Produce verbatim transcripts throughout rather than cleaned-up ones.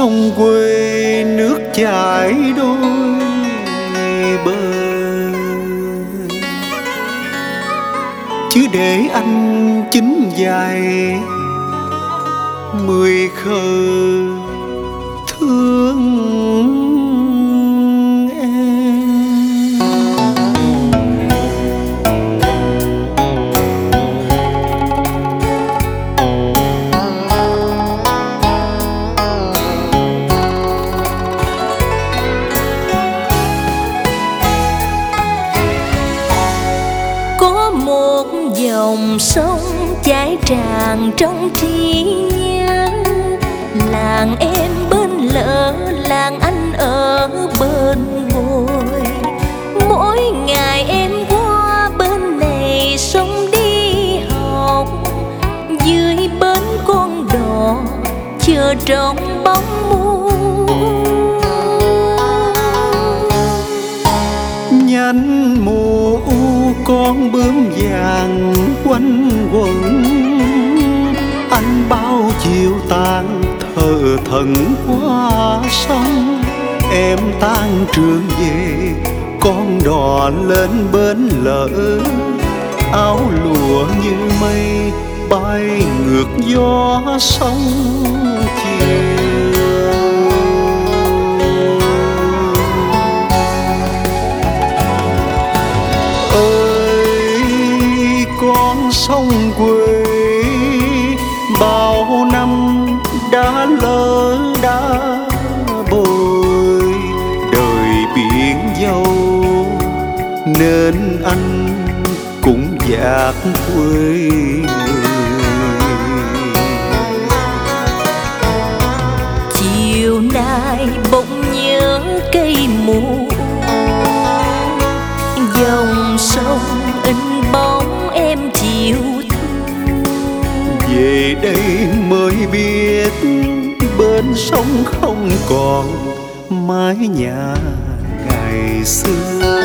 sông quê nước chảy đôi bờ, chứ để anh chính dài mười khờ thương em. Có một dòng sông chảy tràn trong trí nhớ, làng em bên lỡ, làng anh ở bên ngồi. Mỗi ngày em qua bên này sông đi học, dưới bến con đò chờ trong bóng mưa. Nhánh mùa u con bướm vàng quanh quẩn, anh bao chiều tàn thờ thẫn qua sông. Em tan trường về con đò lên bến lỡ, áo lụa như mây bay ngược gió sông chiều. Ơi con sông quê bao năm đã lỡ đã bồi, đời biển dâu nên anh cũng dạt quê người. Chiều nay bỗng nhớ cây mù, dòng sông in bóng em chiều thu. Về đây mới biết bên sông không còn mái nhà ngày xưa.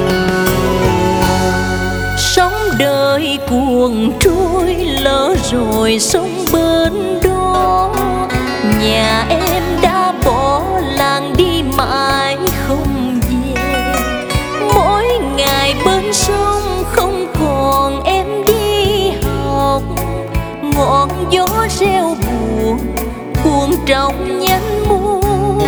Sóng đời cuồng trôi lỡ rồi sông bên đó, nhà em đã bỏ làng đi mãi không về. Mỗi ngày bên sông không còn em đi học, ngọn gió reo buồn buồn trong nhánh muôn.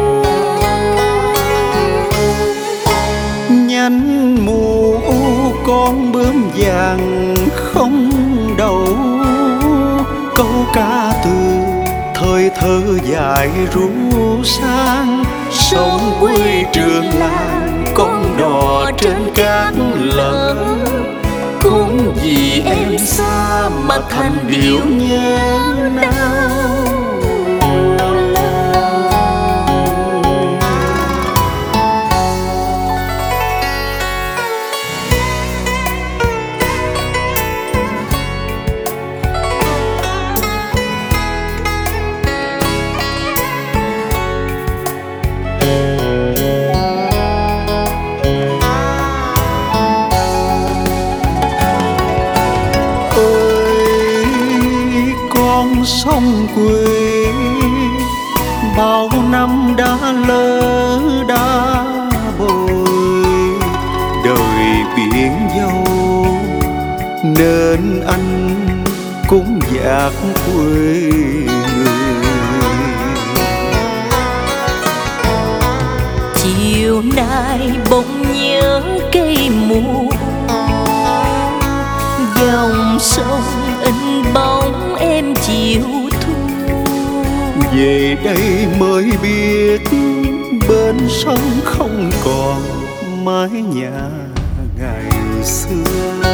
Nhánh mùa u con bướm vàng không đầu, câu ca từ thời thơ dài ru sang. Sông quê trường làng con đò trên cát lở, cũng vì em xa mà thành điệu nhớ nao. Sông quê bao năm đã lỡ đã bồi, đời biển dâu nên anh cũng dạt quê người. Chiều nay bỗng nhớ cây mù, dòng sông in bóng em chiều thu. Về đây mới biết bên sông không còn mái nhà ngày xưa.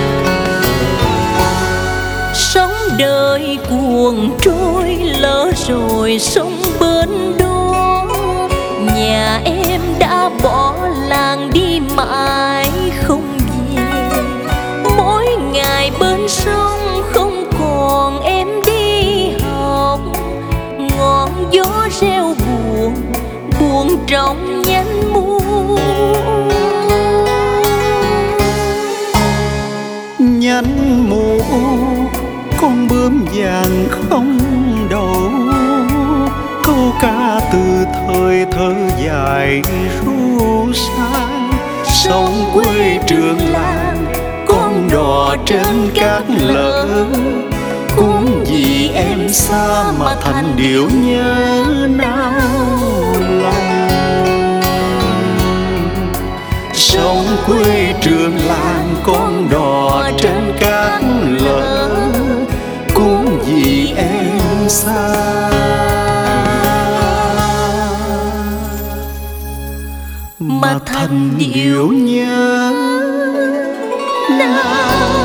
Sóng đời cuồng trôi lỡ rồi sông bên đó, nhà em đã bỏ làng đi mãi không về. Mỗi ngày bên sông không còn em đi học, ngọn gió reo buồn buồn trong nhánh muôn. Nhánh mùa con bướm vàng không đầu, câu ca thơ dài ru sang. Sông quê trường làng con đò trên cát lở, cuốn vì em xa mà thành điệu nhớ nao lòng. Sông quê trường làng con đò trên cát lở, cuốn vì em xa mà thành điệu nhớ nao.